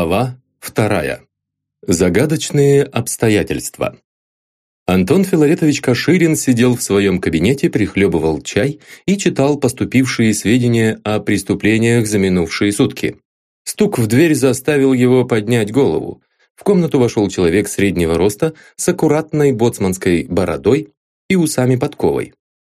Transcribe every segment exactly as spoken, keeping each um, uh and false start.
Глава вторая. Загадочные обстоятельства. Антон Филаретович Каширин сидел в своем кабинете, прихлебывал чай и читал поступившие сведения о преступлениях за минувшие сутки. Стук в дверь заставил его поднять голову. В комнату вошел человек среднего роста с аккуратной боцманской бородой и усами-подковой.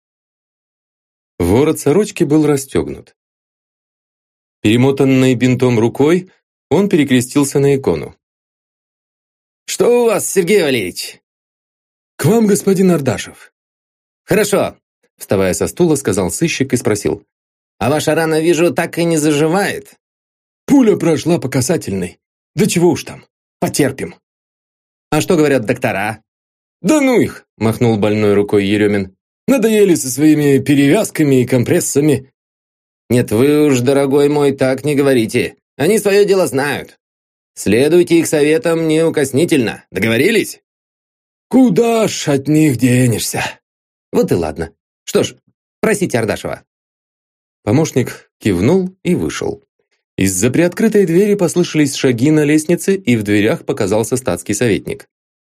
Ворот сорочки был расстегнут. Перемотанной бинтом рукой он перекрестился на икону. «Что у вас, Сергей Валерьевич?» «К вам, господин Ардашев». «Хорошо», – вставая со стула, сказал сыщик и спросил. «А ваша рана, вижу, так и не заживает?» «Пуля прошла по касательной. Да чего уж там, потерпим». «А что говорят доктора?» «Да ну их!» – махнул больной рукой Еремин. «Надоели со своими перевязками и компрессами». «Нет, вы уж, дорогой мой, так не говорите. Они свое дело знают. Следуйте их советам неукоснительно. Договорились?» «Куда ж от них денешься?» «Вот и ладно. Что ж, просите Ардашева». Помощник кивнул и вышел. Из-за приоткрытой двери послышались шаги на лестнице, и в дверях показался статский советник.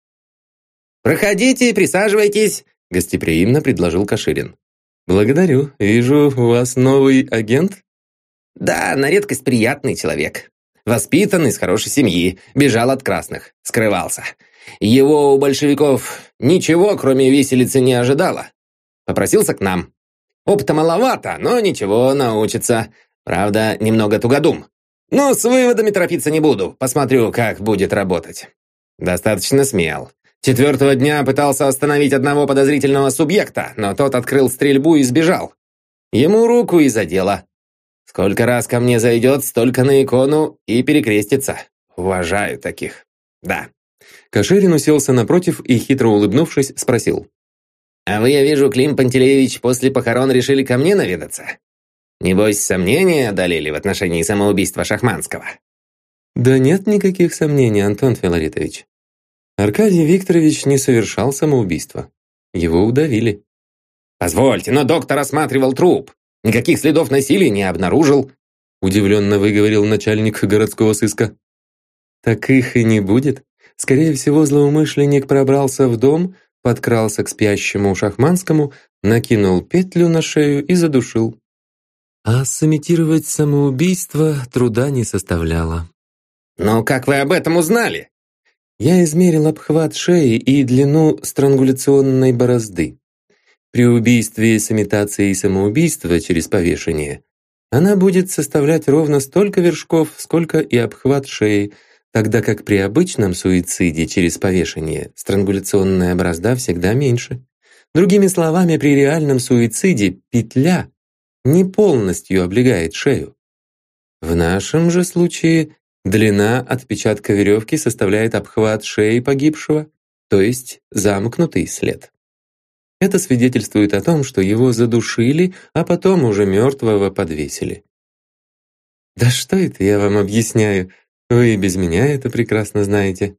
«Проходите, присаживайтесь», – гостеприимно предложил Каширин. «Благодарю. Вижу, у вас новый агент?» «Да, на редкость приятный человек. Воспитан из хорошей семьи, бежал от красных, скрывался. Его у большевиков ничего, кроме виселицы, не ожидало. Попросился к нам. Опыта маловато, но ничего, научится. Правда, немного тугодум. Но с выводами торопиться не буду, посмотрю, как будет работать. Достаточно смел. Четвертого дня пытался остановить одного подозрительного субъекта, но тот открыл стрельбу и сбежал. Ему руку и задело. Сколько раз ко мне зайдет, столько на икону и перекрестится. Уважаю таких. Да». Каширин уселся напротив и, хитро улыбнувшись, спросил. «А вы, я вижу, Клим Пантелеевич, после похорон решили ко мне наведаться? Небось, сомнения одолели в отношении самоубийства Шахманского?» «Да нет никаких сомнений, Антон Филаретович. Аркадий Викторович не совершал самоубийство. Его удавили». «Позвольте, но доктор осматривал труп. Никаких следов насилия не обнаружил», удивленно выговорил начальник городского сыска. «Так их и не будет. Скорее всего, злоумышленник пробрался в дом, подкрался к спящему Шахманскому, накинул петлю на шею и задушил. А сымитировать самоубийство труда не составляло». «Но как вы об этом узнали?» «Я измерил обхват шеи и длину странгуляционной борозды. При убийстве с имитацией самоубийства через повешение она будет составлять ровно столько вершков, сколько и обхват шеи, тогда как при обычном суициде через повешение странгуляционная борозда всегда меньше. Другими словами, при реальном суициде петля не полностью облегает шею. В нашем же случае длина отпечатка веревки составляет обхват шеи погибшего, то есть замкнутый след. Это свидетельствует о том, что его задушили, а потом уже мертвого подвесили». «Да что это я вам объясняю? Вы и без меня это прекрасно знаете».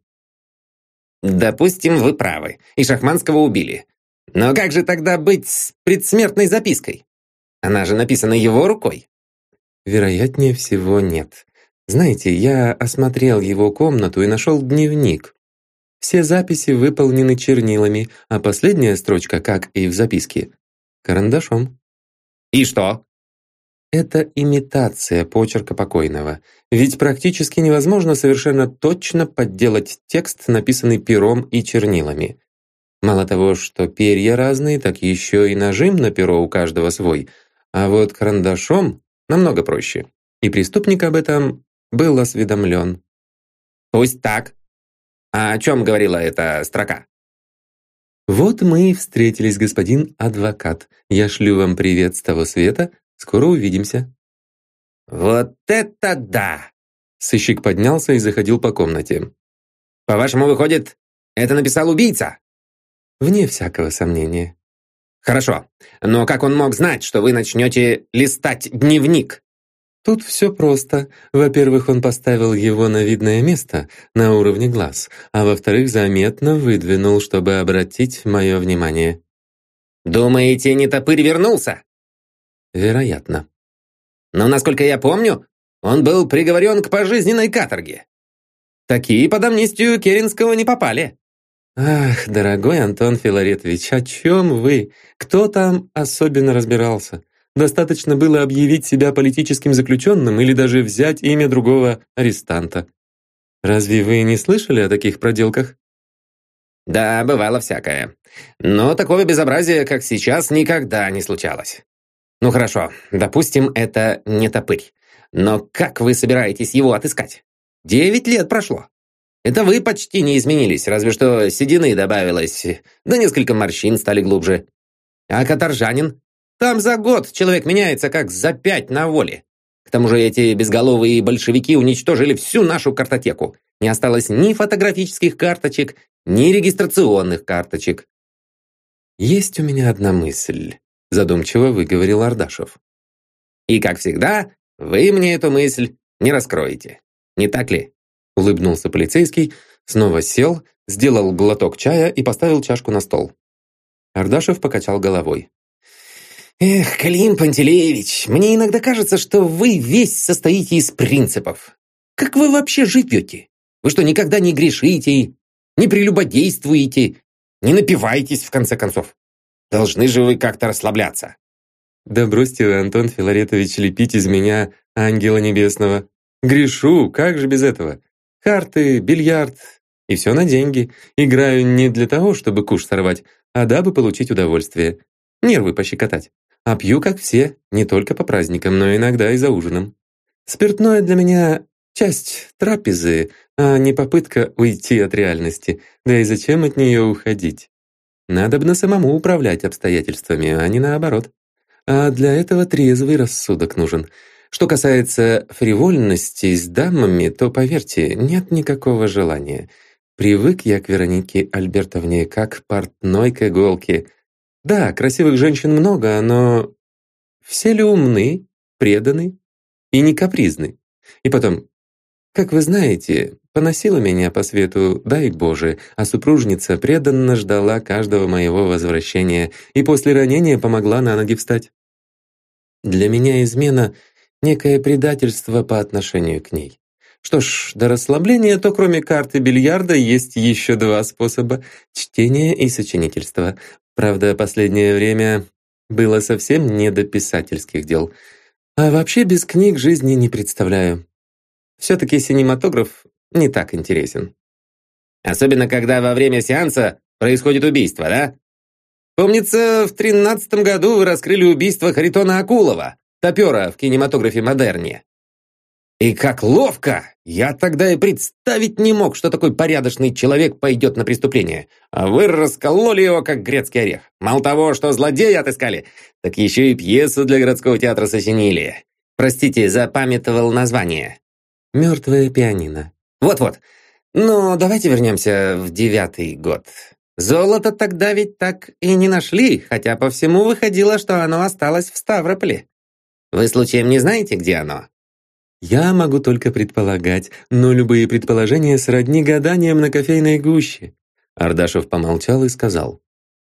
«Допустим, вы правы, и Шахманского убили. Но как же тогда быть с предсмертной запиской? Она же написана его рукой». «Вероятнее всего, нет. Знаете, я осмотрел его комнату и нашел дневник. Все записи выполнены чернилами, а последняя строчка, как и в записке, карандашом». «И что?» «Это имитация почерка покойного. Ведь практически невозможно совершенно точно подделать текст, написанный пером и чернилами. Мало того, что перья разные, так еще и нажим на перо у каждого свой. А вот карандашом намного проще. И преступник об этом был осведомлен». «Пусть так. А о чем говорила эта строка?» «Вот мы и встретились, господин адвокат. Я шлю вам привет с того света. Скоро увидимся». «Вот это да!» Сыщик поднялся и заходил по комнате. «По-вашему, выходит, это написал убийца?» «Вне всякого сомнения». «Хорошо. Но как он мог знать, что вы начнете листать дневник?» «Тут все просто. Во-первых, он поставил его на видное место, на уровне глаз, а во-вторых, заметно выдвинул, чтобы обратить мое внимание». «Думаете, нетопырь вернулся?» «Вероятно». «Но, насколько я помню, он был приговорен к пожизненной каторге». Такие под амнистию Керенского не попали. Ах, дорогой Антон Филаретович, о чем вы? Кто там особенно разбирался? Достаточно было объявить себя политическим заключенным или даже взять имя другого арестанта. Разве вы не слышали о таких проделках? Да, бывало всякое. Но такого безобразия, как сейчас, никогда не случалось. Ну хорошо, допустим, это не топырь. Но как вы собираетесь его отыскать? Девять лет прошло. Это вы почти не изменились, разве что седины добавилось, да несколько морщин стали глубже. А каторжанин? Там за год человек меняется, как за пять на воле. К тому же эти безголовые большевики уничтожили всю нашу картотеку. Не осталось ни фотографических карточек, ни регистрационных карточек. Есть у меня одна мысль, задумчиво выговорил Ардашев. И, как всегда, вы мне эту мысль не раскроете. Не так ли? Улыбнулся полицейский, снова сел, сделал глоток чая и поставил чашку на стол. Ардашев покачал головой. Эх, Клим Пантелеевич, мне иногда кажется, что вы весь состоите из принципов. Как вы вообще живете? Вы что, никогда не грешите, не прелюбодействуете, не напиваетесь, в конце концов? Должны же вы как-то расслабляться. Да бросьте вы, Антон Филаретович, лепить из меня ангела небесного. Грешу, как же без этого? Карты, бильярд, и все на деньги. Играю не для того, чтобы куш сорвать, а дабы получить удовольствие. Нервы пощекотать. А пью, как все, не только по праздникам, но иногда и за ужином. Спиртное для меня часть трапезы, а не попытка уйти от реальности. Да и зачем от нее уходить? Надобно самому управлять обстоятельствами, а не наоборот. А для этого трезвый рассудок нужен. Что касается фривольности с дамами, то, поверьте, нет никакого желания. Привык я к Веронике Альбертовне как портной к иголке. Да, красивых женщин много, но все ли умны, преданы и не капризны? И потом, как вы знаете, поносила меня по свету, дай Боже, а супружница преданно ждала каждого моего возвращения и после ранения помогла на ноги встать. Для меня измена — некое предательство по отношению к ней. Что ж, до расслабления, то кроме карты бильярда есть еще два способа — чтение и сочинительство. Правда, последнее время было совсем не до писательских дел. А вообще без книг жизни не представляю. Все-таки синематограф не так интересен. Особенно, когда во время сеанса происходит убийство, да? Помнится, в тринадцатом году вы раскрыли убийство Харитона Акулова, топера в кинематографе «Модерне». И как ловко! Я тогда и представить не мог, что такой порядочный человек пойдет на преступление. А вы раскололи его, как грецкий орех. Мало того, что злодея отыскали, так еще и пьесу для городского театра сочинили. Простите, запамятовал название. «Мертвое пианино». Вот-вот. Но давайте вернемся в девятый год. Золото тогда ведь так и не нашли, хотя по всему выходило, что оно осталось в Ставрополе. Вы случаем не знаете, где оно? Я могу только предполагать, но любые предположения сродни гаданиям на кофейной гуще. Ардашев помолчал и сказал.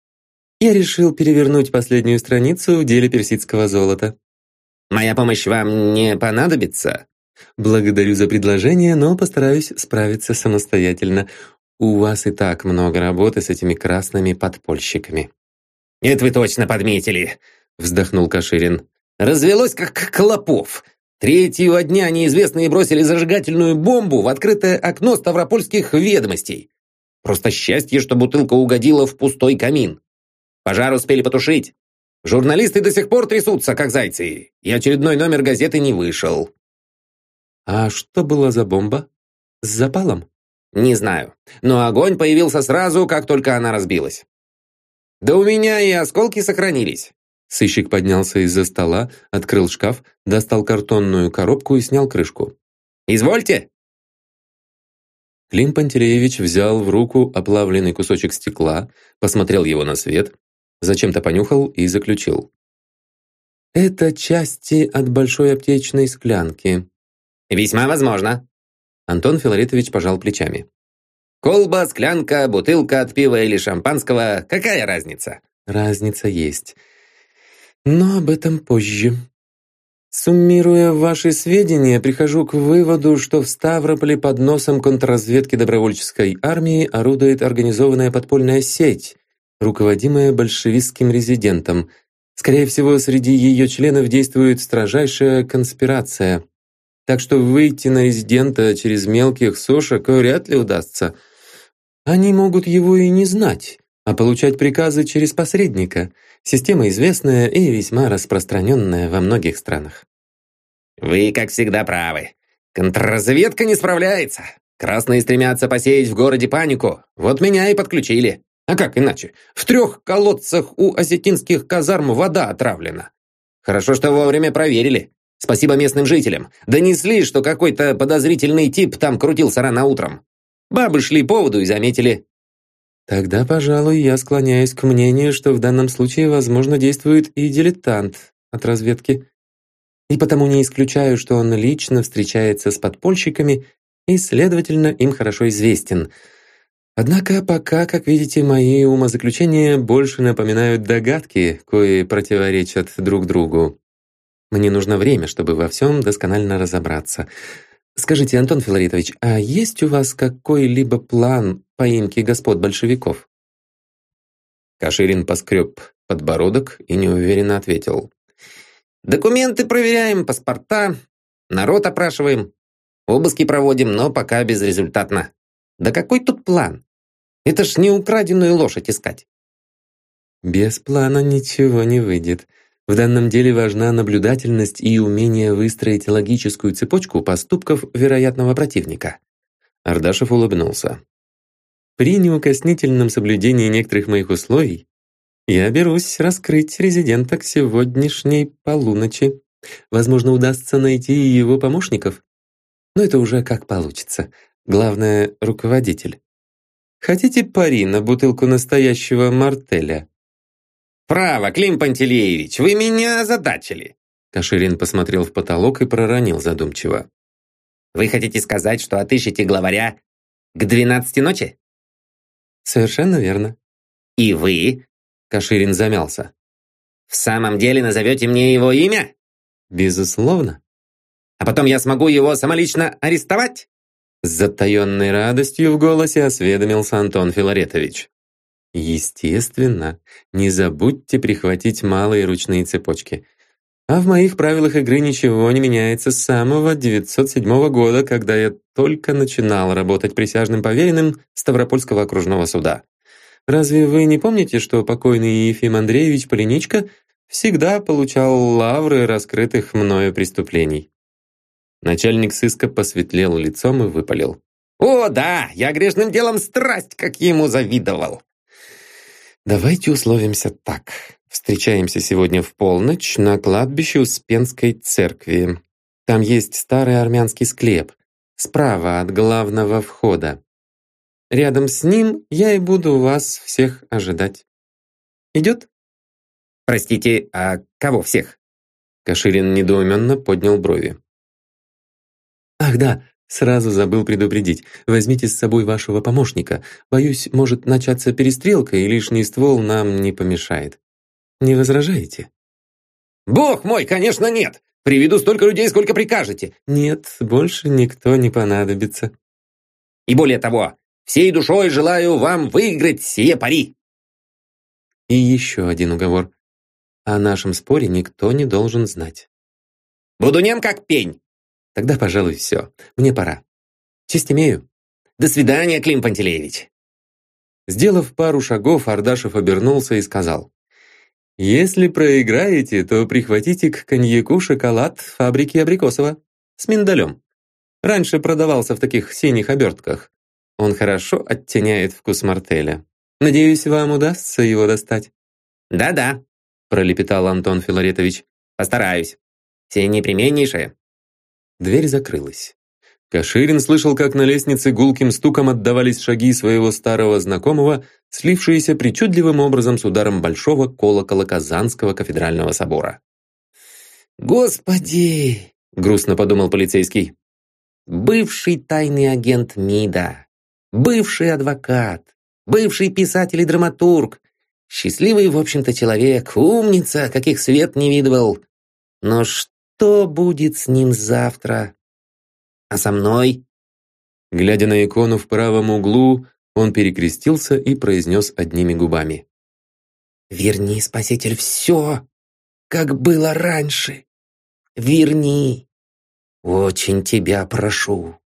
Я решил перевернуть последнюю страницу в деле персидского золота. Моя помощь вам не понадобится? Благодарю за предложение, но постараюсь справиться самостоятельно. У вас и так много работы с этими красными подпольщиками. Это вы точно подметили, вздохнул Каширин. Развелось как клопов. Третьего дня неизвестные бросили зажигательную бомбу в открытое окно ставропольских ведомостей. Просто счастье, что бутылка угодила в пустой камин. Пожар успели потушить. Журналисты до сих пор трясутся, как зайцы, и очередной номер газеты не вышел. А что было за бомба? С запалом? Не знаю, но огонь появился сразу, как только она разбилась. Да у меня и осколки сохранились. Сыщик поднялся из-за стола, открыл шкаф, достал картонную коробку и снял крышку. «Извольте!» Клим Пантелеевич взял в руку оплавленный кусочек стекла, посмотрел его на свет, зачем-то понюхал и заключил. «Это части от большой аптечной склянки». «Весьма возможно». Антон Филаретович пожал плечами. «Колба, склянка, бутылка от пива или шампанского – какая разница?» «Разница есть. Но об этом позже». Суммируя ваши сведения, прихожу к выводу, что в Ставрополе под носом контрразведки добровольческой армии орудует организованная подпольная сеть, руководимая большевистским резидентом. Скорее всего, среди ее членов действует строжайшая конспирация. Так что выйти на резидента через мелких сошек вряд ли удастся. Они могут его и не знать, а получать приказы через посредника. Система известная и весьма распространенная во многих странах. Вы, как всегда, правы. Контрразведка не справляется. Красные стремятся посеять в городе панику. Вот меня и подключили. А как иначе? В трех колодцах у осетинских казарм вода отравлена. Хорошо, что вовремя проверили. Спасибо местным жителям. Донесли, что какой-то подозрительный тип там крутился рано утром. Бабы шли по воду и заметили. Тогда, пожалуй, я склоняюсь к мнению, что в данном случае, возможно, действует и дилетант от разведки. И потому не исключаю, что он лично встречается с подпольщиками и, следовательно, им хорошо известен. Однако пока, как видите, мои умозаключения больше напоминают догадки, кои противоречат друг другу. Мне нужно время, чтобы во всем досконально разобраться. Скажите, Антон Филаретович, а есть у вас какой-либо план поимки господ большевиков? Каширин поскреб подбородок и неуверенно ответил. Документы проверяем, паспорта, народ опрашиваем, обыски проводим, но пока безрезультатно. Да какой тут план? Это ж не украденную лошадь искать. Без плана ничего не выйдет. В данном деле важна наблюдательность и умение выстроить логическую цепочку поступков вероятного противника. Ардашев улыбнулся. При неукоснительном соблюдении некоторых моих условий я берусь раскрыть резидента к сегодняшней полуночи. Возможно, удастся найти и его помощников. Но это уже как получится. Главное — руководитель. Хотите пари на бутылку настоящего мартеля? «Право, Клим Пантелеевич, вы меня озадачили!» Каширин посмотрел в потолок и проронил задумчиво. «Вы хотите сказать, что отыщете главаря к двенадцати ночи?» «Совершенно верно». «И вы?» Каширин замялся. «В самом деле назовете мне его имя?» «Безусловно». «А потом я смогу его самолично арестовать?» С затаенной радостью в голосе осведомился Антон Филаретович. Естественно, не забудьте прихватить малые ручные цепочки. А в моих правилах игры ничего не меняется с самого девятьсот седьмого года, когда я только начинал работать присяжным поверенным Ставропольского окружного суда. Разве вы не помните, что покойный Ефим Андреевич Полиничко всегда получал лавры раскрытых мною преступлений? Начальник сыска посветлел лицом и выпалил. «О, да, я грешным делом страсть, как ему завидовал!» Давайте условимся так. Встречаемся сегодня в полночь на кладбище Успенской церкви. Там есть старый армянский склеп, справа от главного входа. Рядом с ним я и буду вас всех ожидать. Идет? Простите, а кого всех? Каширин недоуменно поднял брови. Ах да, сразу забыл предупредить. Возьмите с собой вашего помощника. Боюсь, может начаться перестрелка, и лишний ствол нам не помешает. Не возражаете? Бог мой, конечно, нет! Приведу столько людей, сколько прикажете. Нет, больше никто не понадобится. И более того, всей душой желаю вам выиграть сие пари. И еще один уговор. О нашем споре никто не должен знать. Буду нем как пень. Тогда, пожалуй, все. Мне пора. Честь имею. До свидания, Клим Пантелеевич. Сделав пару шагов, Ардашев обернулся и сказал. Если проиграете, то прихватите к коньяку шоколад фабрики Абрикосова с миндалем. Раньше продавался в таких синих обертках. Он хорошо оттеняет вкус мартеля. Надеюсь, вам удастся его достать. Да-да, пролепетал Антон Филаретович. Постараюсь. Все непременнейшее. Дверь закрылась. Каширин слышал, как на лестнице гулким стуком отдавались шаги своего старого знакомого, слившиеся причудливым образом с ударом большого колокола Казанского кафедрального собора. «Господи!» — грустно подумал полицейский. «Бывший тайный агент МИДа, бывший адвокат, бывший писатель и драматург, счастливый, в общем-то, человек, умница, каких свет не видывал. Но что что будет с ним завтра? А со мной?» Глядя на икону в правом углу, он перекрестился и произнес одними губами: «Верни, Спаситель, все, как было раньше. Верни. Очень тебя прошу».